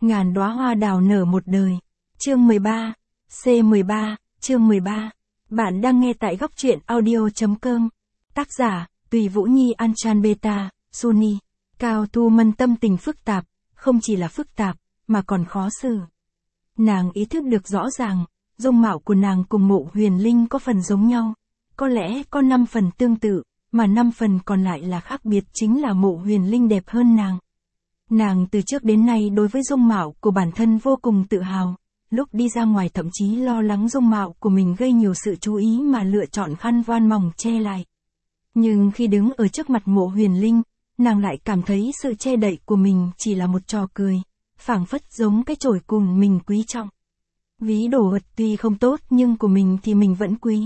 Ngàn đóa hoa đào nở một đời. Chương 13. C13, chương 13. Bạn đang nghe tại góc truyện audio.com. Tác giả, Tùy Vũ Nhi Anchan Beta, Sunny. Cao Thu Mân tâm tình phức tạp, không chỉ là phức tạp, mà còn khó xử. Nàng ý thức được rõ ràng, dung mạo của nàng cùng Mộ Huyền Linh có phần giống nhau. Có lẽ có 5 phần tương tự, mà 5 phần còn lại là khác biệt, chính là Mộ Huyền Linh đẹp hơn nàng. Nàng từ trước đến nay đối với dung mạo của bản thân vô cùng tự hào, lúc đi ra ngoài thậm chí lo lắng dung mạo của mình gây nhiều sự chú ý mà lựa chọn khăn voan mỏng che lại. Nhưng khi đứng ở trước mặt Mộ Huyền Linh, nàng lại cảm thấy sự che đậy của mình chỉ là một trò cười, phảng phất giống cái chổi cùn mình quý trọng. Ví đồ vật tuy không tốt nhưng của mình thì mình vẫn quý.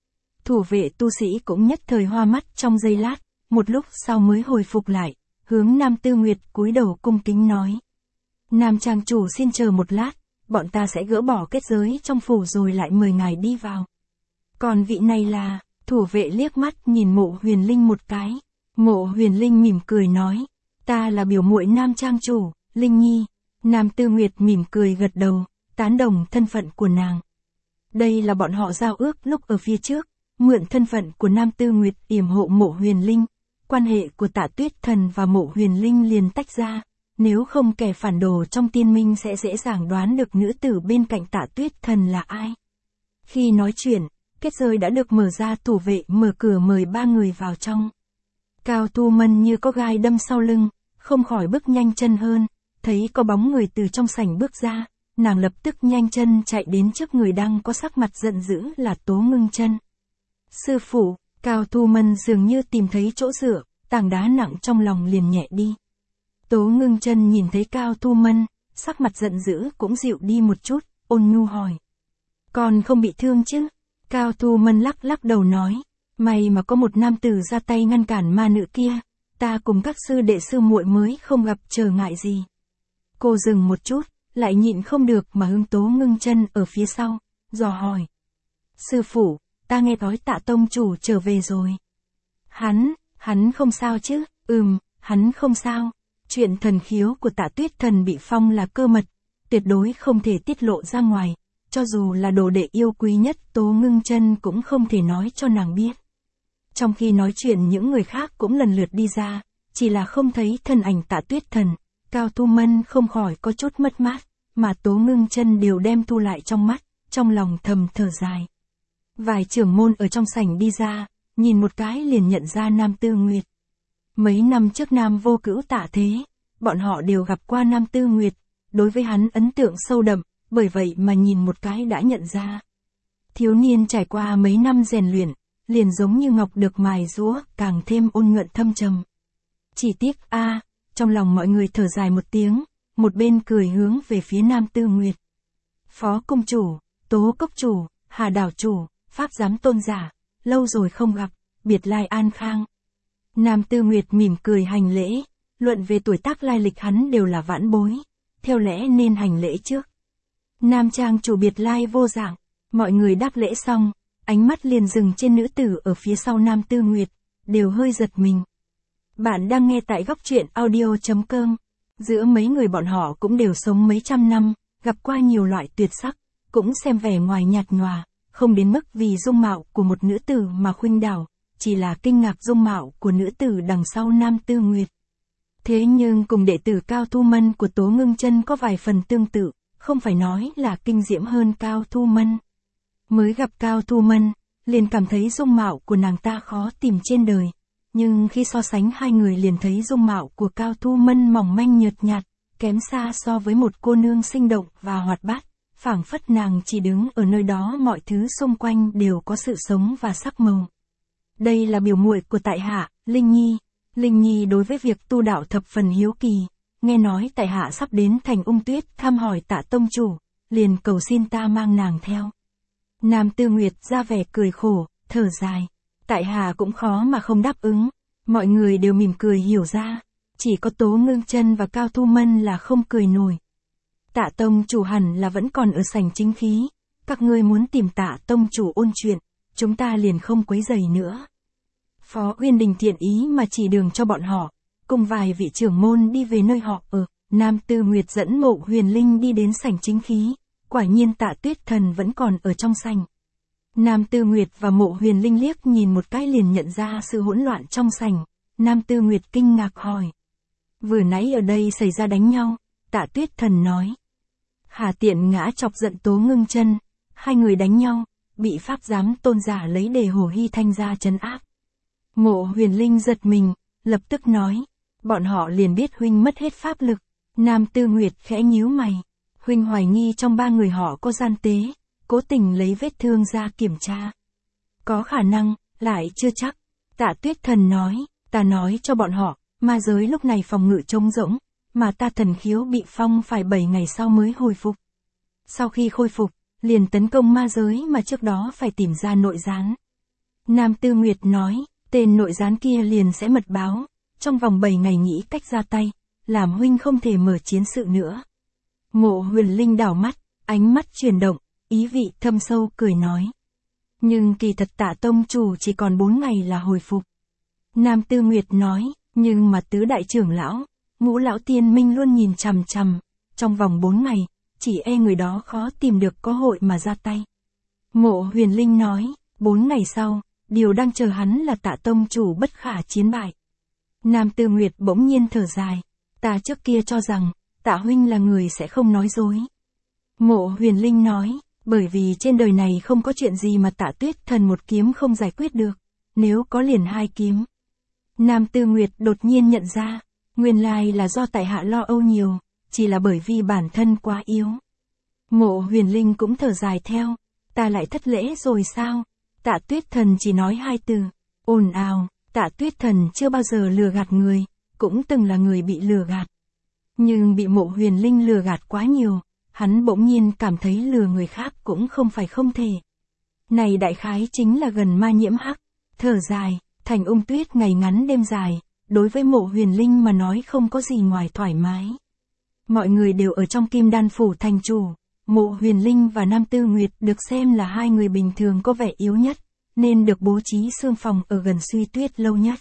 Thủ vệ tu sĩ cũng nhất thời hoa mắt trong giây lát, một lúc sau mới hồi phục lại, hướng Nam Tư Nguyệt cúi đầu cung kính nói. Nam trang chủ xin chờ một lát, bọn ta sẽ gỡ bỏ kết giới trong phủ rồi lại mời ngài đi vào. Còn vị này là, thủ vệ liếc mắt nhìn Mộ Huyền Linh một cái. Mộ Huyền Linh mỉm cười nói, ta là biểu muội Nam trang chủ, Linh Nhi. Nam Tư Nguyệt mỉm cười gật đầu, tán đồng thân phận của nàng. Đây là bọn họ giao ước lúc ở phía trước, mượn thân phận của Nam Tư Nguyệt yểm hộ Mộ Huyền Linh. Quan hệ của Tạ Tuyết Thần và Mộ Huyền Linh liền tách ra, nếu không kẻ phản đồ trong tiên minh sẽ dễ dàng đoán được nữ tử bên cạnh Tạ Tuyết Thần là ai. Khi nói chuyện, kết giới đã được mở ra, thủ vệ mở cửa mời 3 người vào trong. Cao Thu Mân như có gai đâm sau lưng, không khỏi bước nhanh chân hơn, thấy có bóng người từ trong sảnh bước ra, nàng lập tức nhanh chân chạy đến trước người đang có sắc mặt giận dữ là Tố Ngưng Chân. Sư phụ, Cao Thu Mân dường như tìm thấy chỗ dựa, tảng đá nặng trong lòng liền nhẹ đi. Tố Ngưng Chân nhìn thấy Cao Thu Mân, sắc mặt giận dữ cũng dịu đi một chút, ôn nhu hỏi. Còn không bị thương chứ? Cao Thu Mân lắc lắc đầu nói, may mà có một nam tử ra tay ngăn cản ma nữ kia, ta cùng các sư đệ sư muội mới không gặp trở ngại gì. Cô dừng một chút, lại nhịn không được mà hướng Tố Ngưng Chân ở phía sau, dò hỏi. Sư phụ, ta nghe nói Tạ tông chủ trở về rồi. Hắn không sao chứ? Hắn không sao. Chuyện thần khiếu của Tạ Tuyết Thần bị phong là cơ mật, tuyệt đối không thể tiết lộ ra ngoài, cho dù là đồ đệ yêu quý nhất Tố Ngưng Chân cũng không thể nói cho nàng biết. Trong khi nói chuyện những người khác cũng lần lượt đi ra, chỉ là không thấy thân ảnh Tạ Tuyết Thần, Cao Thu Mân không khỏi có chút mất mát, mà Tố Ngưng Chân đều đem thu lại trong mắt, trong lòng thầm thở dài. Vài trưởng môn ở trong sảnh đi ra, nhìn một cái liền nhận ra Nam Tư Nguyệt. Mấy năm trước Nam Vô Cữu tạ thế, bọn họ đều gặp qua Nam Tư Nguyệt, đối với hắn ấn tượng sâu đậm, bởi vậy mà nhìn một cái đã nhận ra. Thiếu niên trải qua mấy năm rèn luyện, liền giống như ngọc được mài giũa, càng thêm ôn nhuận thâm trầm. Chỉ tiếc trong lòng mọi người thở dài một tiếng, một bên cười hướng về phía Nam Tư Nguyệt. Phó cung chủ, Tố cốc chủ, Hà đảo chủ, Pháp giám tôn giả, lâu rồi không gặp, biệt lai an khang. Nam Tư Nguyệt mỉm cười hành lễ, luận về tuổi tác lai lịch hắn đều là vãn bối, theo lẽ nên hành lễ trước. Nam trang chủ biệt lai vô dạng, mọi người đáp lễ xong, ánh mắt liền dừng trên nữ tử ở phía sau Nam Tư Nguyệt, đều hơi giật mình. Bạn đang nghe tại góc truyện audio.com, giữa mấy người bọn họ cũng đều sống mấy trăm năm, gặp qua nhiều loại tuyệt sắc, cũng xem vẻ ngoài nhạt nhòa, không đến mức vì dung mạo của một nữ tử mà khuynh đảo, chỉ là kinh ngạc dung mạo của nữ tử đằng sau Nam Tư Nguyệt. Thế nhưng cùng đệ tử Cao Thu Mân của Tố Ngưng Chân có vài phần tương tự, không phải nói là kinh diễm hơn Cao Thu Mân. Mới gặp Cao Thu Mân, liền cảm thấy dung mạo của nàng ta khó tìm trên đời, nhưng khi so sánh hai người liền thấy dung mạo của Cao Thu Mân mỏng manh nhợt nhạt, kém xa so với một cô nương sinh động và hoạt bát, phảng phất nàng chỉ đứng ở nơi đó mọi thứ xung quanh đều có sự sống và sắc màu. Đây là biểu muội của tại hạ, Linh Nhi. Linh Nhi đối với việc tu đạo thập phần hiếu kỳ, nghe nói tại hạ sắp đến thành Ung Tuyết thăm hỏi Tạ tông chủ, liền cầu xin ta mang nàng theo. Nam Tư Nguyệt ra vẻ cười khổ, thở dài. Tại hạ cũng khó mà không đáp ứng, mọi người đều mỉm cười hiểu ra, chỉ có Tố Ngưng Chân và Cao Thu Mân là không cười nổi. Tạ tông chủ hẳn là vẫn còn ở sảnh chính khí, các ngươi muốn tìm Tạ tông chủ ôn chuyện, chúng ta liền không quấy rầy nữa. Phó Uyên Đình thiện ý mà chỉ đường cho bọn họ, cùng vài vị trưởng môn đi về nơi họ ở, Nam Tư Nguyệt dẫn Mộ Huyền Linh đi đến sảnh chính khí, quả nhiên Tạ Tuyết Thần vẫn còn ở trong sảnh. Nam Tư Nguyệt và Mộ Huyền Linh liếc nhìn một cái liền nhận ra sự hỗn loạn trong sảnh. Nam Tư Nguyệt kinh ngạc hỏi. Vừa nãy ở đây xảy ra đánh nhau, Tạ Tuyết Thần nói. Hà Tiện ngã chọc giận Tố Ngưng Chân, hai người đánh nhau, bị pháp giám tôn giả lấy đề Hồ Hy Thanh ra trấn áp. Mộ Huyền Linh giật mình, lập tức nói. Bọn họ liền biết huynh mất hết pháp lực. Nam Tư Nguyệt khẽ nhíu mày. Huynh hoài nghi trong ba người họ có gian tế, cố tình lấy vết thương ra kiểm tra. Có khả năng, lại chưa chắc. Tạ Tuyết Thần nói, ta nói cho bọn họ, ma giới lúc này phòng ngự trống rỗng, mà ta thần khiếu bị phong phải 7 ngày sau mới hồi phục. Sau khi khôi phục, liền tấn công ma giới mà trước đó phải tìm ra nội gián. Nam Tư Nguyệt nói, tên nội gián kia liền sẽ mật báo, trong vòng 7 ngày nghĩ cách ra tay, làm huynh không thể mở chiến sự nữa. Mộ Huyền Linh đảo mắt, ánh mắt chuyển động, ý vị thâm sâu cười nói. Nhưng kỳ thật Tạ tông chủ chỉ còn 4 ngày là hồi phục. Nam Tư Nguyệt nói, nhưng mà tứ đại trưởng lão, Ngũ lão tiên minh luôn nhìn chằm chằm, trong vòng 4 ngày, chỉ e người đó khó tìm được cơ hội mà ra tay. Mộ Huyền Linh nói, 4 ngày sau, điều đang chờ hắn là Tạ tông chủ bất khả chiến bại. Nam Tư Nguyệt bỗng nhiên thở dài, ta trước kia cho rằng, Tạ huynh là người sẽ không nói dối. Mộ Huyền Linh nói, bởi vì trên đời này không có chuyện gì mà Tạ Tuyết Thần một kiếm không giải quyết được, nếu có liền 2 kiếm. Nam Tư Nguyệt đột nhiên nhận ra, nguyên lai là do tại hạ lo âu nhiều, chỉ là bởi vì bản thân quá yếu. Mộ Huyền Linh cũng thở dài theo, ta lại thất lễ rồi sao? Tạ Tuyết Thần chỉ nói 2 từ, ồn ào. Tạ Tuyết Thần chưa bao giờ lừa gạt người, cũng từng là người bị lừa gạt. Nhưng bị Mộ Huyền Linh lừa gạt quá nhiều, hắn bỗng nhiên cảm thấy lừa người khác cũng không phải không thể. Này đại khái chính là gần ma nhiễm hắc, thở dài, Thành Ung Tuyết ngày ngắn đêm dài, đối với Mộ Huyền Linh mà nói không có gì ngoài thoải mái. Mọi người đều ở trong Kim Đan phủ thành chủ, Mộ Huyền Linh và Nam Tư Nguyệt được xem là 2 người bình thường có vẻ yếu nhất, nên được bố trí xương phòng ở gần Suy Tuyết lâu nhất.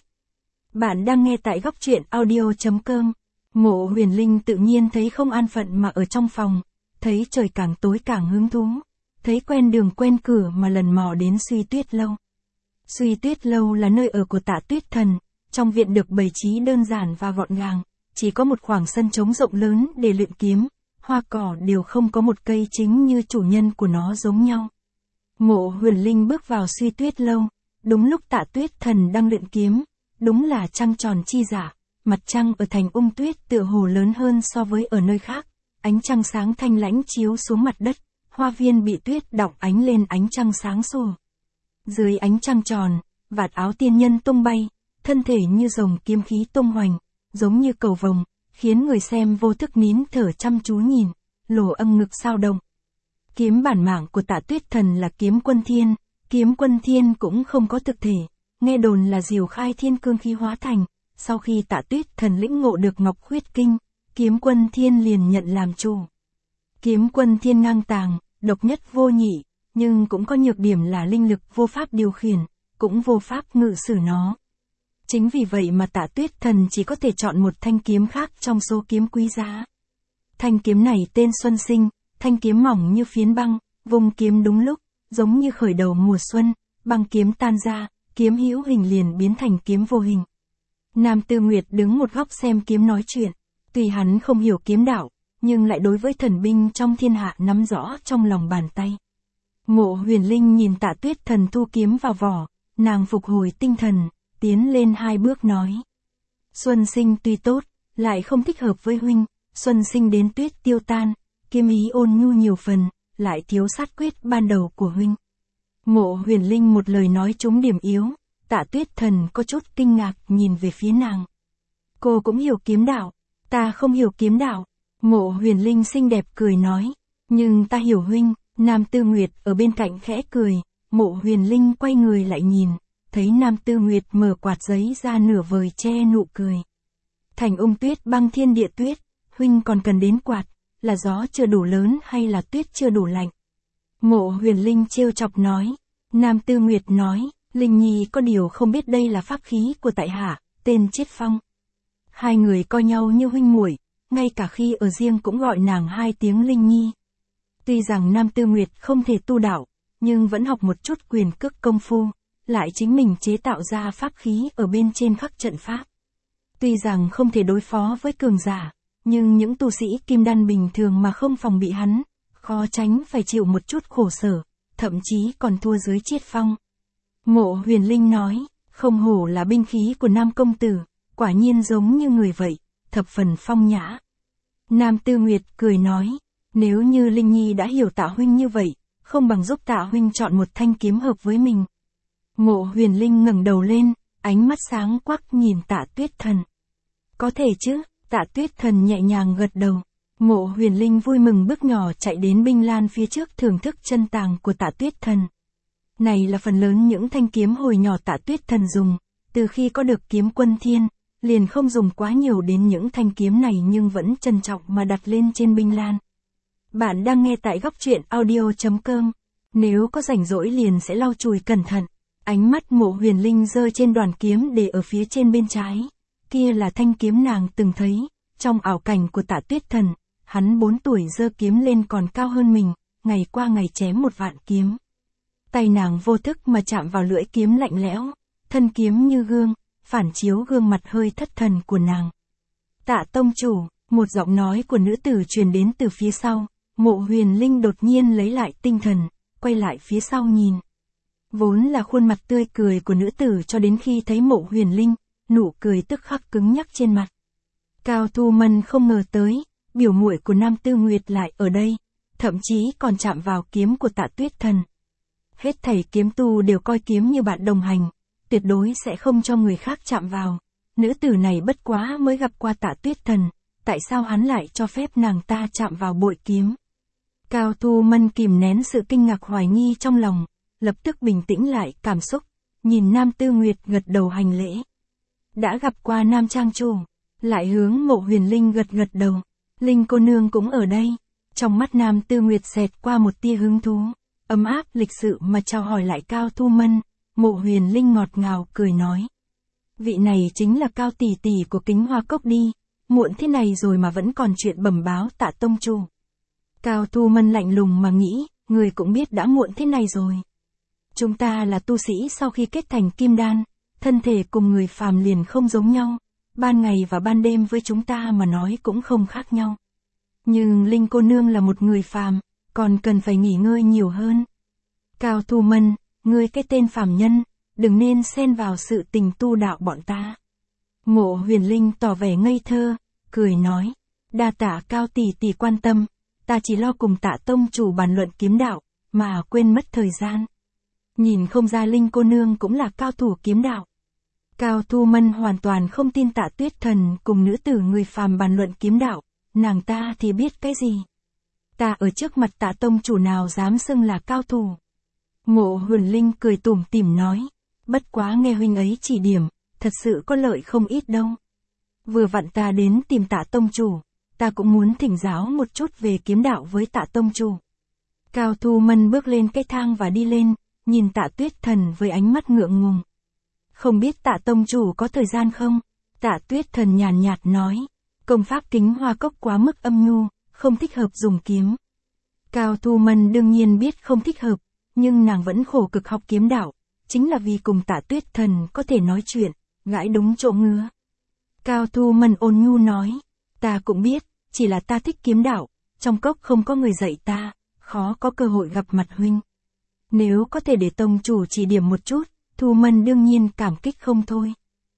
Bạn đang nghe tại góc truyện audio.com. Mộ Huyền Linh tự nhiên thấy không an phận mà ở trong phòng, thấy trời càng tối càng hứng thú, thấy quen đường quen cửa mà lần mò đến Suy Tuyết lâu. Suy Tuyết lâu là nơi ở của Tạ Tuyết Thần, trong viện được bày trí đơn giản và gọn gàng, chỉ có một khoảng sân trống rộng lớn để luyện kiếm, hoa cỏ đều không có một cây chính như chủ nhân của nó giống nhau. Mộ Huyền Linh bước vào Suy Tuyết lâu, đúng lúc Tạ Tuyết Thần đang luyện kiếm, đúng là trăng tròn chi giả, mặt trăng ở Thành Ung Tuyết tựa hồ lớn hơn so với ở nơi khác, ánh trăng sáng thanh lãnh chiếu xuống mặt đất, hoa viên bị tuyết đọng ánh lên ánh trăng sáng sủa. Dưới ánh trăng tròn, vạt áo tiên nhân tung bay, thân thể như rồng kiếm khí tung hoành, giống như cầu vồng, khiến người xem vô thức nín thở chăm chú nhìn, lỗ âm ngực sao động. Kiếm bản mạng của Tạ Tuyết Thần là kiếm quân thiên, kiếm quân thiên cũng không có thực thể, nghe đồn là diều khai thiên cương khí hóa thành, sau khi Tạ Tuyết Thần lĩnh ngộ được Ngọc Khuyết Kinh, kiếm quân thiên liền nhận làm chủ. Kiếm quân thiên ngang tàng, độc nhất vô nhị, nhưng cũng có nhược điểm là linh lực vô pháp điều khiển, cũng vô pháp ngự sử nó. Chính vì vậy mà Tạ Tuyết Thần chỉ có thể chọn một thanh kiếm khác trong số kiếm quý giá. Thanh kiếm này tên Xuân Sinh, thanh kiếm mỏng như phiến băng, vùng kiếm đúng lúc, giống như khởi đầu mùa xuân, băng kiếm tan ra, kiếm hữu hình liền biến thành kiếm vô hình. Nam Tư Nguyệt đứng một góc xem kiếm nói chuyện, tuy hắn không hiểu kiếm đạo, nhưng lại đối với thần binh trong thiên hạ nắm rõ trong lòng bàn tay. Mộ Huyền Linh nhìn Tạ Tuyết Thần thu kiếm vào vỏ, nàng phục hồi tinh thần, tiến lên 2 bước nói. Xuân Sinh tuy tốt, lại không thích hợp với huynh, Xuân Sinh đến tuyết tiêu tan, kiếm ý ôn nhu nhiều phần, lại thiếu sát quyết ban đầu của huynh. Mộ Huyền Linh một lời nói trúng điểm yếu, Tạ Tuyết Thần có chút kinh ngạc nhìn về phía nàng. Cô cũng hiểu kiếm đạo, ta không hiểu kiếm đạo. Mộ Huyền Linh xinh đẹp cười nói, nhưng ta hiểu huynh. Nam Tư Nguyệt ở bên cạnh khẽ cười, Mộ Huyền Linh quay người lại nhìn, thấy Nam Tư Nguyệt mở quạt giấy ra nửa vời che nụ cười. Thành Ung Tuyết băng thiên địa tuyết, huynh còn cần đến quạt, là gió chưa đủ lớn hay là tuyết chưa đủ lạnh? Mộ Huyền Linh trêu chọc nói. Nam Tư Nguyệt nói, Linh Nhi có điều không biết đây là pháp khí của tại hạ, tên Chiết Phong. 2 người coi nhau như huynh muội, ngay cả khi ở riêng cũng gọi nàng hai tiếng Linh Nhi. Tuy rằng Nam Tư Nguyệt không thể tu đạo, nhưng vẫn học một chút quyền cước công phu, lại chính mình chế tạo ra pháp khí ở bên trên khắc trận pháp. Tuy rằng không thể đối phó với cường giả, nhưng những tu sĩ kim đan bình thường mà không phòng bị hắn, khó tránh phải chịu một chút khổ sở, thậm chí còn thua dưới Chiết Phong. Mộ Huyền Linh nói, không hổ là binh khí của Nam công tử, quả nhiên giống như người vậy, thập phần phong nhã. Nam Tư Nguyệt cười nói, nếu như Linh Nhi đã hiểu Tạ huynh như vậy, không bằng giúp Tạ huynh chọn một thanh kiếm hợp với mình. Mộ Huyền Linh ngẩng đầu lên, ánh mắt sáng quắc nhìn Tạ Tuyết Thần. Có thể chứ, Tạ Tuyết Thần nhẹ nhàng gật đầu. Mộ Huyền Linh vui mừng bước nhỏ chạy đến binh lan phía trước thưởng thức chân tàng của Tạ Tuyết Thần. Này là phần lớn những thanh kiếm hồi nhỏ Tạ Tuyết Thần dùng, từ khi có được kiếm Quân Thiên, liền không dùng quá nhiều đến những thanh kiếm này nhưng vẫn trân trọng mà đặt lên trên binh lan. Bạn đang nghe tại góc truyện audio.com. Nếu có rảnh rỗi liền sẽ lau chùi cẩn thận. Ánh mắt Mộ Huyền Linh rơi trên đoàn kiếm để ở phía trên bên trái. Kia là thanh kiếm nàng từng thấy, trong ảo cảnh của Tạ Tuyết Thần, hắn 4 tuổi giơ kiếm lên còn cao hơn mình, ngày qua ngày chém 1.000 kiếm. Tay nàng vô thức mà chạm vào lưỡi kiếm lạnh lẽo, thân kiếm như gương, phản chiếu gương mặt hơi thất thần của nàng. Tạ tông chủ, một giọng nói của nữ tử truyền đến từ phía sau. Mộ Huyền Linh đột nhiên lấy lại tinh thần, quay lại phía sau nhìn. Vốn là khuôn mặt tươi cười của nữ tử cho đến khi thấy Mộ Huyền Linh, nụ cười tức khắc cứng nhắc trên mặt. Cao Thu Mân không ngờ tới, biểu muội của Nam Tư Nguyệt lại ở đây, thậm chí còn chạm vào kiếm của Tạ Tuyết Thần. Hết thảy kiếm tu đều coi kiếm như bạn đồng hành, tuyệt đối sẽ không cho người khác chạm vào. Nữ tử này bất quá mới gặp qua Tạ Tuyết Thần, tại sao hắn lại cho phép nàng ta chạm vào bội kiếm? Cao Thu Mân kìm nén sự kinh ngạc hoài nghi trong lòng, lập tức bình tĩnh lại cảm xúc, nhìn Nam Tư Nguyệt gật đầu hành lễ. Đã gặp qua Nam Trang chủ, lại hướng Mộ Huyền Linh gật gật đầu. Linh cô nương cũng ở đây. Trong mắt Nam Tư Nguyệt xẹt qua một tia hứng thú, ấm áp lịch sự mà chào hỏi lại Cao Thu Mân. Mộ Huyền Linh ngọt ngào cười nói, vị này chính là Cao tỷ tỷ của Kính Hoa Cốc đi, muộn thế này rồi mà vẫn còn chuyện bẩm báo Tạ tông chủ. Cao Thu Mân lạnh lùng mà nghĩ, người cũng biết đã muộn thế này rồi. Chúng ta là tu sĩ sau khi kết thành kim đan, thân thể cùng người phàm liền không giống nhau, ban ngày và ban đêm với chúng ta mà nói cũng không khác nhau. Nhưng Linh cô nương là một người phàm, còn cần phải nghỉ ngơi nhiều hơn. Cao Thu Mân, ngươi cái tên phàm nhân, đừng nên xen vào sự tình tu đạo bọn ta. Mộ Huyền Linh tỏ vẻ ngây thơ, cười nói, đa tạ Cao tỷ tỷ quan tâm, ta chỉ lo cùng Tạ tông chủ bàn luận kiếm đạo, mà quên mất thời gian. Nhìn không ra Linh cô nương cũng là cao thủ kiếm đạo. Cao Thu Mân hoàn toàn không tin Tạ Tuyết Thần cùng nữ tử người phàm bàn luận kiếm đạo, nàng ta thì biết cái gì. Ta ở trước mặt Tạ tông chủ nào dám xưng là cao thủ. Mộ Huyền Linh cười tủm tỉm nói, bất quá nghe huynh ấy chỉ điểm, thật sự có lợi không ít đâu. Vừa vặn ta đến tìm Tạ tông chủ, ta cũng muốn thỉnh giáo một chút về kiếm đạo với Tạ tông chủ. Cao Thu Mân bước lên cái thang và đi lên, nhìn Tạ Tuyết Thần với ánh mắt ngượng ngùng. Không biết Tạ tông chủ có thời gian không? Tạ Tuyết Thần nhàn nhạt nói, công pháp Kính Hoa Cốc quá mức âm nhu, không thích hợp dùng kiếm. Cao Thu Mân đương nhiên biết không thích hợp, nhưng nàng vẫn khổ cực học kiếm đạo, chính là vì cùng Tạ Tuyết Thần có thể nói chuyện, gãi đúng chỗ ngứa. Cao Thu Mân ôn nhu nói, ta cũng biết, chỉ là ta thích kiếm đạo, trong cốc không có người dạy ta, khó có cơ hội gặp mặt huynh. Nếu có thể để tông chủ chỉ điểm một chút, Thu Mân đương nhiên cảm kích không thôi.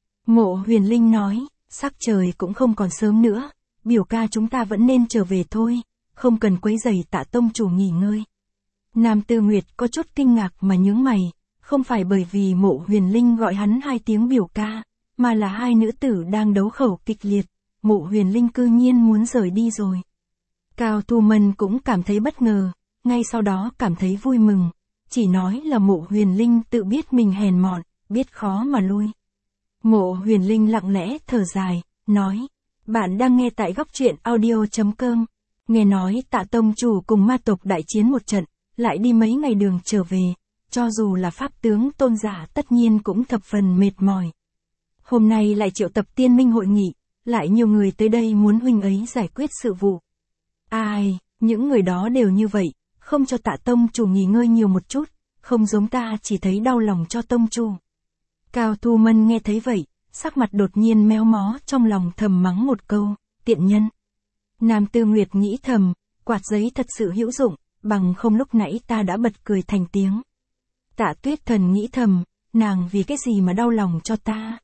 Mộ Huyền Linh nói, sắc trời cũng không còn sớm nữa, biểu ca chúng ta vẫn nên trở về thôi, không cần quấy rầy Tạ tông chủ nghỉ ngơi. Nam Tư Nguyệt có chút kinh ngạc mà nhướng mày, không phải bởi vì Mộ Huyền Linh gọi hắn 2 tiếng biểu ca, mà là hai nữ tử đang đấu khẩu kịch liệt, Mộ Huyền Linh cư nhiên muốn rời đi rồi. Cao Thu Mân cũng cảm thấy bất ngờ, ngay sau đó cảm thấy vui mừng, chỉ nói là Mộ Huyền Linh tự biết mình hèn mọn, biết khó mà lui. Mộ Huyền Linh lặng lẽ thở dài, nói, bạn đang nghe tại góc truyện audio.com, nghe nói Tạ tông chủ cùng ma tộc đại chiến một trận, lại đi mấy ngày đường trở về, cho dù là pháp tướng tôn giả tất nhiên cũng thập phần mệt mỏi. Hôm nay lại triệu tập tiên minh hội nghị, lại nhiều người tới đây muốn huynh ấy giải quyết sự vụ. Ai, những người đó đều như vậy, không cho Tạ tông chủ nghỉ ngơi nhiều một chút, không giống ta chỉ thấy đau lòng cho tông chủ. Cao Thu Mân nghe thấy vậy, sắc mặt đột nhiên méo mó, trong lòng thầm mắng một câu, tiện nhân. Nam Tư Nguyệt nghĩ thầm, quạt giấy thật sự hữu dụng, bằng không lúc nãy ta đã bật cười thành tiếng. Tạ Tuyết Thần nghĩ thầm, nàng vì cái gì mà đau lòng cho ta.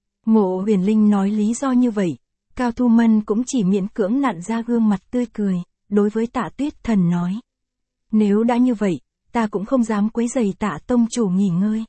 Mộ Huyền Linh nói lý do như vậy, Cao Thu Mân cũng chỉ miễn cưỡng nặn ra gương mặt tươi cười, đối với Tạ Tuyết Thần nói. Nếu đã như vậy, ta cũng không dám quấy rầy Tạ tông chủ nghỉ ngơi.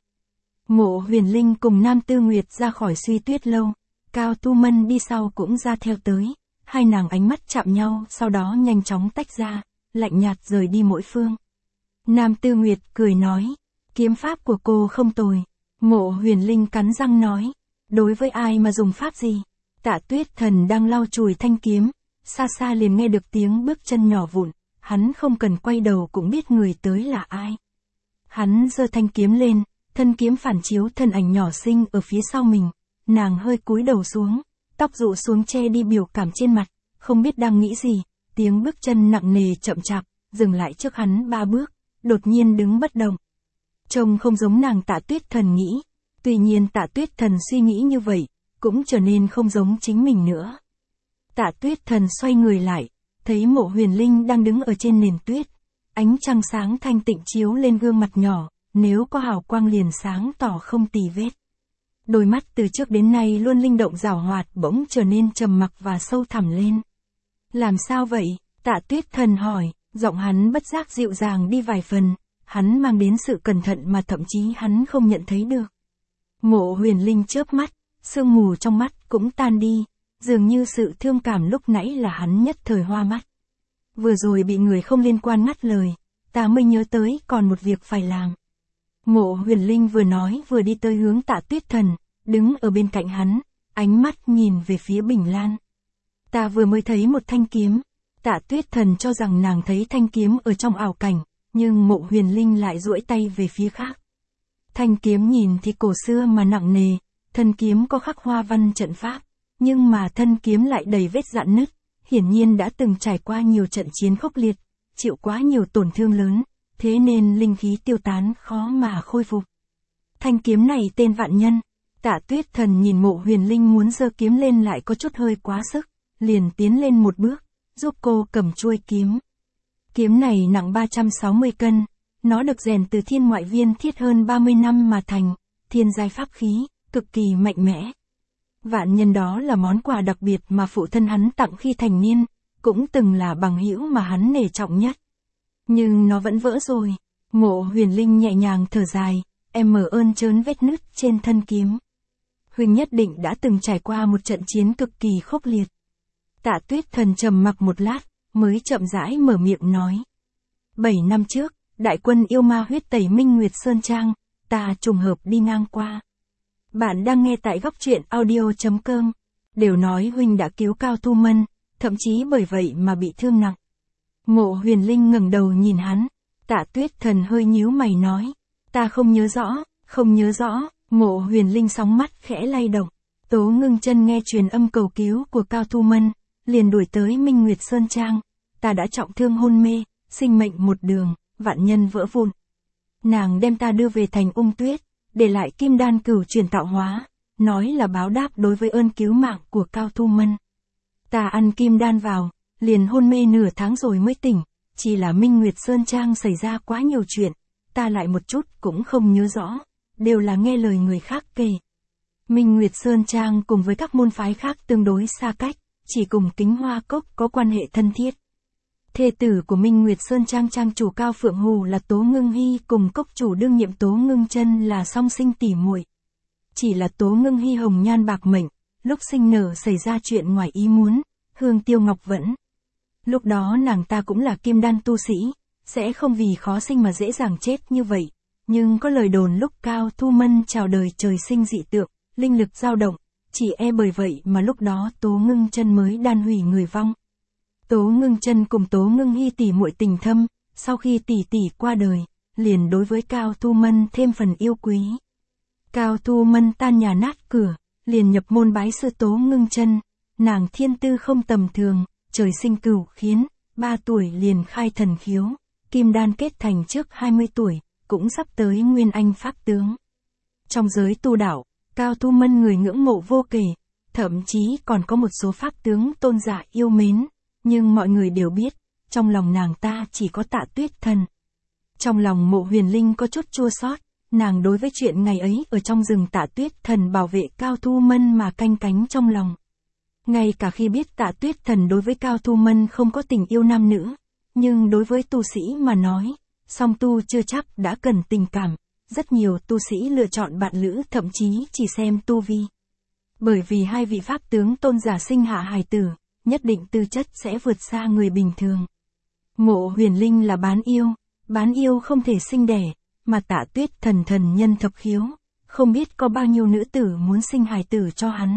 Mộ Huyền Linh cùng Nam Tư Nguyệt ra khỏi Suy Tuyết lâu, Cao Thu Mân đi sau cũng ra theo tới, hai nàng ánh mắt chạm nhau, sau đó nhanh chóng tách ra, lạnh nhạt rời đi mỗi phương. Nam Tư Nguyệt cười nói, kiếm pháp của cô không tồi. Mộ Huyền Linh cắn răng nói, đối với ai mà dùng pháp gì? Tạ Tuyết Thần đang lau chùi thanh kiếm, xa xa liền nghe được tiếng bước chân nhỏ vụn, hắn không cần quay đầu cũng biết người tới là ai. Hắn giơ thanh kiếm lên, thân kiếm phản chiếu thân ảnh nhỏ xinh ở phía sau mình, nàng hơi cúi đầu xuống, tóc rũ xuống che đi biểu cảm trên mặt, không biết đang nghĩ gì, tiếng bước chân nặng nề chậm chạp, dừng lại trước hắn 3 bước, đột nhiên đứng bất động. Trông không giống nàng Tạ Tuyết Thần nghĩ, tuy nhiên Tạ Tuyết Thần suy nghĩ như vậy, cũng trở nên không giống chính mình nữa. Tạ Tuyết Thần xoay người lại, thấy Mộ Huyền Linh đang đứng ở trên nền tuyết, ánh trăng sáng thanh tịnh chiếu lên gương mặt nhỏ, nếu có hào quang liền sáng tỏ không tì vết. Đôi mắt từ trước đến nay luôn linh động giảo hoạt bỗng trở nên trầm mặc và sâu thẳm lên. Làm sao vậy? Tạ Tuyết Thần hỏi, giọng hắn bất giác dịu dàng đi vài phần, hắn mang đến sự cẩn thận mà thậm chí hắn không nhận thấy được. Mộ Huyền Linh chớp mắt, sương mù trong mắt cũng tan đi, dường như sự thương cảm lúc nãy là hắn nhất thời hoa mắt. Vừa rồi bị người không liên quan ngắt lời, ta mới nhớ tới còn một việc phải làm. Mộ Huyền Linh vừa nói vừa đi tới hướng Tạ Tuyết Thần, đứng ở bên cạnh hắn, ánh mắt nhìn về phía Bình Lan. Ta vừa mới thấy một thanh kiếm. Tạ Tuyết Thần cho rằng nàng thấy thanh kiếm ở trong ảo cảnh, nhưng Mộ Huyền Linh lại duỗi tay về phía khác. Thanh kiếm nhìn thì cổ xưa mà nặng nề, thân kiếm có khắc hoa văn trận pháp, nhưng mà thân kiếm lại đầy vết rạn nứt, hiển nhiên đã từng trải qua nhiều trận chiến khốc liệt, chịu quá nhiều tổn thương lớn, thế nên linh khí tiêu tán khó mà khôi phục. Thanh kiếm này tên Vạn Nhân. Tạ Tuyết Thần nhìn Mộ Huyền Linh muốn giơ kiếm lên lại có chút hơi quá sức, liền tiến lên một bước, giúp cô cầm chuôi kiếm. Kiếm này nặng 360 cân, nó được rèn từ thiên ngoại viên thiết hơn 30 năm mà thành, thiên giai pháp khí, cực kỳ mạnh mẽ. Vạn Nhân đó là món quà đặc biệt mà phụ thân hắn tặng khi thành niên, cũng từng là bằng hữu mà hắn nể trọng nhất. Nhưng nó vẫn vỡ rồi. Mộ Huyền Linh nhẹ nhàng thở dài, em mở ơn trớn vết nứt trên thân kiếm. Huynh nhất định đã từng trải qua một trận chiến cực kỳ khốc liệt. Tạ Tuyết Thần trầm mặc một lát, mới chậm rãi mở miệng nói. 7 năm trước, đại quân yêu ma huyết tẩy Minh Nguyệt Sơn Trang, ta trùng hợp đi ngang qua. Bạn đang nghe tại góc truyện audio.com. Đều nói huynh đã cứu Cao Thu Mân, thậm chí bởi vậy mà bị thương nặng. Mộ Huyền Linh ngẩng đầu nhìn hắn. Tạ Tuyết Thần hơi nhíu mày nói. Ta không nhớ rõ. Mộ Huyền Linh sóng mắt khẽ lay động. Tố Ngưng Chân nghe truyền âm cầu cứu của Cao Thu Mân, liền đuổi tới Minh Nguyệt Sơn Trang. Ta đã trọng thương hôn mê, sinh mệnh một đường, vạn nhân vỡ vụn. Nàng đem ta đưa về thành Ung Tuyết, để lại kim đan cửu truyền tạo hóa, nói là báo đáp đối với ơn cứu mạng của Cao Thu Mân. Ta ăn kim đan vào, liền hôn mê nửa tháng rồi mới tỉnh, chỉ là Minh Nguyệt Sơn Trang xảy ra quá nhiều chuyện, ta lại một chút cũng không nhớ rõ, đều là nghe lời người khác kể. Minh Nguyệt Sơn Trang cùng với các môn phái khác tương đối xa cách, chỉ cùng Kính Hoa Cốc có quan hệ thân thiết. Thê tử của Minh Nguyệt Sơn Trang trang chủ Cao Phượng Hù là Tố Ngưng Hy cùng cốc chủ đương nhiệm Tố Ngưng Chân là song sinh tỷ muội. Chỉ là Tố Ngưng Hy hồng nhan bạc mệnh, lúc sinh nở xảy ra chuyện ngoài ý muốn, hương tiêu ngọc vẫn. Lúc đó nàng ta cũng là kim đan tu sĩ, sẽ không vì khó sinh mà dễ dàng chết như vậy. Nhưng có lời đồn lúc Cao Thu Mân chào đời trời sinh dị tượng, linh lực dao động, chỉ bởi vậy mà lúc đó Tố Ngưng Chân mới đan hủy người vong. Tố Ngưng Chân cùng Tố Ngưng Hy tỷ muội tình thâm, sau khi tỷ tỷ qua đời, liền đối với Cao Thu Mân thêm phần yêu quý. Cao Thu Mân tan nhà nát cửa, liền nhập môn bái sư Tố Ngưng Chân, nàng thiên tư không tầm thường, trời sinh cửu khiến, 3 tuổi liền khai thần khiếu, kim đan kết thành trước 20 tuổi, cũng sắp tới nguyên anh pháp tướng. Trong giới tu đạo, Cao Thu Mân người ngưỡng mộ vô kể, thậm chí còn có một số pháp tướng tôn giả yêu mến, nhưng mọi người đều biết, trong lòng nàng ta chỉ có Tạ Tuyết Thần. Trong lòng Mộ Huyền Linh có chút chua xót, nàng đối với chuyện ngày ấy ở trong rừng Tạ Tuyết Thần bảo vệ Cao Thu Mân mà canh cánh trong lòng. Ngay cả khi biết Tạ Tuyết Thần đối với Cao Thu Mân không có tình yêu nam nữ, nhưng đối với tu sĩ mà nói, song tu chưa chắc đã cần tình cảm, rất nhiều tu sĩ lựa chọn bạn lữ thậm chí chỉ xem tu vi. Bởi vì hai vị pháp tướng tôn giả sinh hạ hài tử, nhất định tư chất sẽ vượt xa người bình thường. Mộ Huyền Linh là bán yêu không thể sinh đẻ, mà Tạ Tuyết Thần thần nhân thập khiếu, không biết có bao nhiêu nữ tử muốn sinh hài tử cho hắn.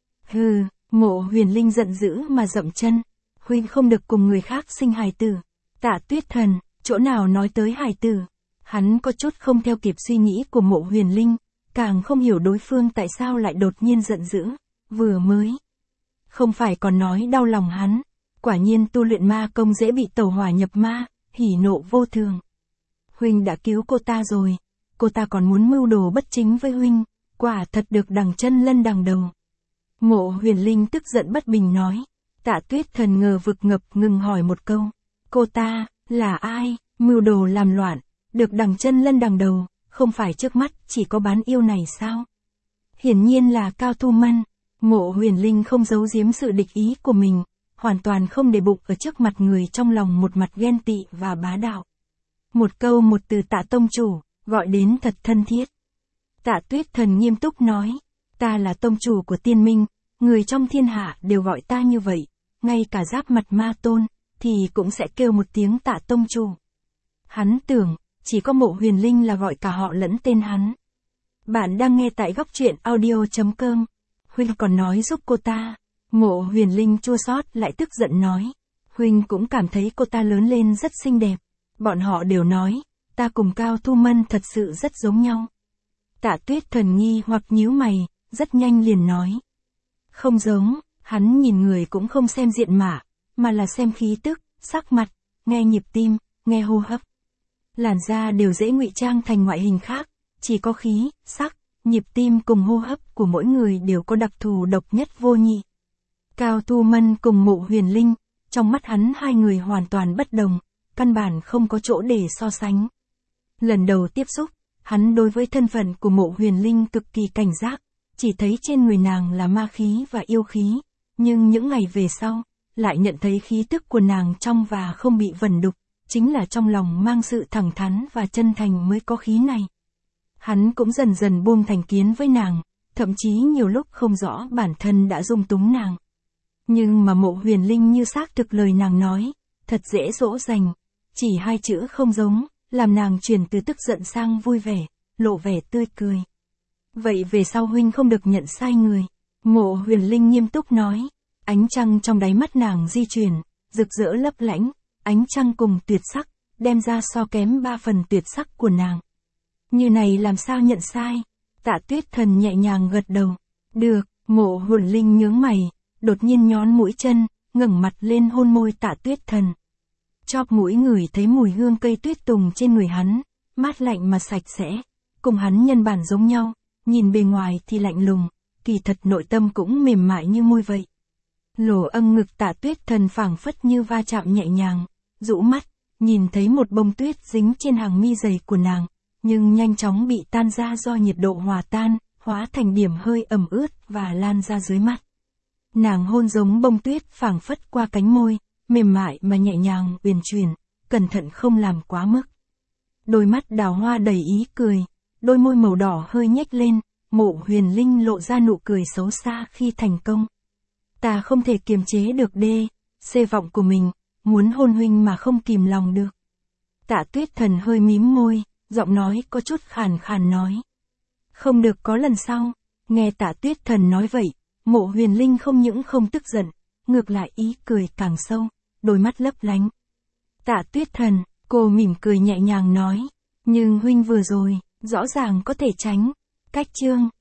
Hừ, Mộ Huyền Linh giận dữ mà dậm chân, huynh không được cùng người khác sinh hài tử. Tạ Tuyết Thần, chỗ nào nói tới hài tử? Hắn có chút không theo kịp suy nghĩ của Mộ Huyền Linh, càng không hiểu đối phương tại sao lại đột nhiên giận dữ, vừa mới. Không phải còn nói đau lòng hắn, quả nhiên tu luyện ma công dễ bị tẩu hỏa nhập ma, hỉ nộ vô thường. Huynh đã cứu cô ta rồi, cô ta còn muốn mưu đồ bất chính với huynh, quả thật được đằng chân lân đằng đầu. Mộ Huyền Linh tức giận bất bình nói. Tạ Tuyết Thần ngờ vực ngập ngừng hỏi một câu, cô ta, là ai, mưu đồ làm loạn, được đằng chân lân đằng đầu, không phải trước mắt chỉ có bán yêu này sao? Hiển nhiên là Cao Thu Mân. Mộ Huyền Linh không giấu giếm sự địch ý của mình, hoàn toàn không để bụng ở trước mặt người trong lòng một mặt ghen tị và bá đạo. Một câu một từ Tạ tông chủ, gọi đến thật thân thiết. Tạ Tuyết Thần nghiêm túc nói, ta là tông chủ của Tiên Minh, người trong thiên hạ đều gọi ta như vậy, ngay cả giáp mặt ma tôn, thì cũng sẽ kêu một tiếng Tạ tông chủ. Hắn tưởng, chỉ có Mộ Huyền Linh là gọi cả họ lẫn tên hắn. Bạn đang nghe tại góc truyện audio.com. Huynh còn nói giúp cô ta. Mộ Huyền Linh chua xót lại tức giận nói. Huynh cũng cảm thấy cô ta lớn lên rất xinh đẹp. Bọn họ đều nói, ta cùng Cao Thu Mân thật sự rất giống nhau. Tạ Tuyết Thần nghi hoặc nhíu mày, rất nhanh liền nói. Không giống, hắn nhìn người cũng không xem diện mạo, mà là xem khí tức, sắc mặt, nghe nhịp tim, nghe hô hấp. Làn da đều dễ ngụy trang thành ngoại hình khác, chỉ có khí, sắc, nhịp tim cùng hô hấp của mỗi người đều có đặc thù độc nhất vô nhị. Cao Thu Mân cùng Mộ Huyền Linh, trong mắt hắn hai người hoàn toàn bất đồng, căn bản không có chỗ để so sánh. Lần đầu tiếp xúc, hắn đối với thân phận của Mộ Huyền Linh cực kỳ cảnh giác, chỉ thấy trên người nàng là ma khí và yêu khí, nhưng những ngày về sau, lại nhận thấy khí tức của nàng trong và không bị vẩn đục, chính là trong lòng mang sự thẳng thắn và chân thành mới có khí này. Hắn cũng dần dần buông thành kiến với nàng, thậm chí nhiều lúc không rõ bản thân đã dung túng nàng. Nhưng mà Mộ Huyền Linh như xác thực lời nàng nói, thật dễ dỗ dành, chỉ hai chữ không giống, làm nàng chuyển từ tức giận sang vui vẻ, lộ vẻ tươi cười. Vậy về sau huynh không được nhận sai người. Mộ Huyền Linh nghiêm túc nói, ánh trăng trong đáy mắt nàng di chuyển, rực rỡ lấp lánh, ánh trăng cùng tuyệt sắc, đem ra so kém 3 phần tuyệt sắc của nàng. Như này làm sao nhận sai? Tạ Tuyết Thần nhẹ nhàng gật đầu. Được, Mộ Huyền Linh nhướng mày, đột nhiên nhón mũi chân, ngẩng mặt lên hôn môi Tạ Tuyết Thần. Chóp mũi ngửi thấy mùi hương cây tuyết tùng trên người hắn, mát lạnh mà sạch sẽ, cùng hắn nhân bản giống nhau, nhìn bề ngoài thì lạnh lùng, kỳ thật nội tâm cũng mềm mại như môi vậy. Lỗ âng ngực Tạ Tuyết Thần phảng phất như va chạm nhẹ nhàng, rũ mắt, nhìn thấy một bông tuyết dính trên hàng mi dày của nàng, nhưng nhanh chóng bị tan ra do nhiệt độ hòa tan, hóa thành điểm hơi ẩm ướt và lan ra dưới mắt. Nàng hôn giống bông tuyết phảng phất qua cánh môi, mềm mại mà nhẹ nhàng uyển chuyển, cẩn thận không làm quá mức. Đôi mắt đào hoa đầy ý cười, đôi môi màu đỏ hơi nhếch lên, Mộ Huyền Linh lộ ra nụ cười xấu xa khi thành công. Ta không thể kiềm chế được xê vọng của mình, muốn hôn huynh mà không kìm lòng được. Tạ Tuyết Thần hơi mím môi, giọng nói có chút khàn khàn nói. Không được có lần sau. Nghe Tạ Tuyết Thần nói vậy, Mộ Huyền Linh không những không tức giận, ngược lại ý cười càng sâu, đôi mắt lấp lánh. Tạ Tuyết Thần, cô mỉm cười nhẹ nhàng nói, nhưng huynh vừa rồi, rõ ràng có thể tránh. Cách chương